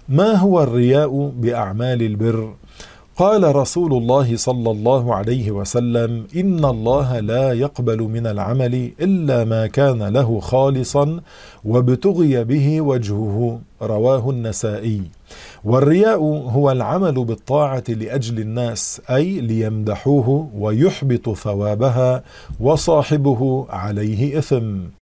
ما هو الرياء بأعمال البر؟ قال رسول الله صلى الله عليه وسلم: إن الله لا يقبل من العمل إلا ما كان له خالصا وابتغي به وجهه، رواه النسائي. والرياء هو العمل بالطاعة لأجل الناس، أي ليمدحوه ويحبط ثوابها، وصاحبه عليه إثم.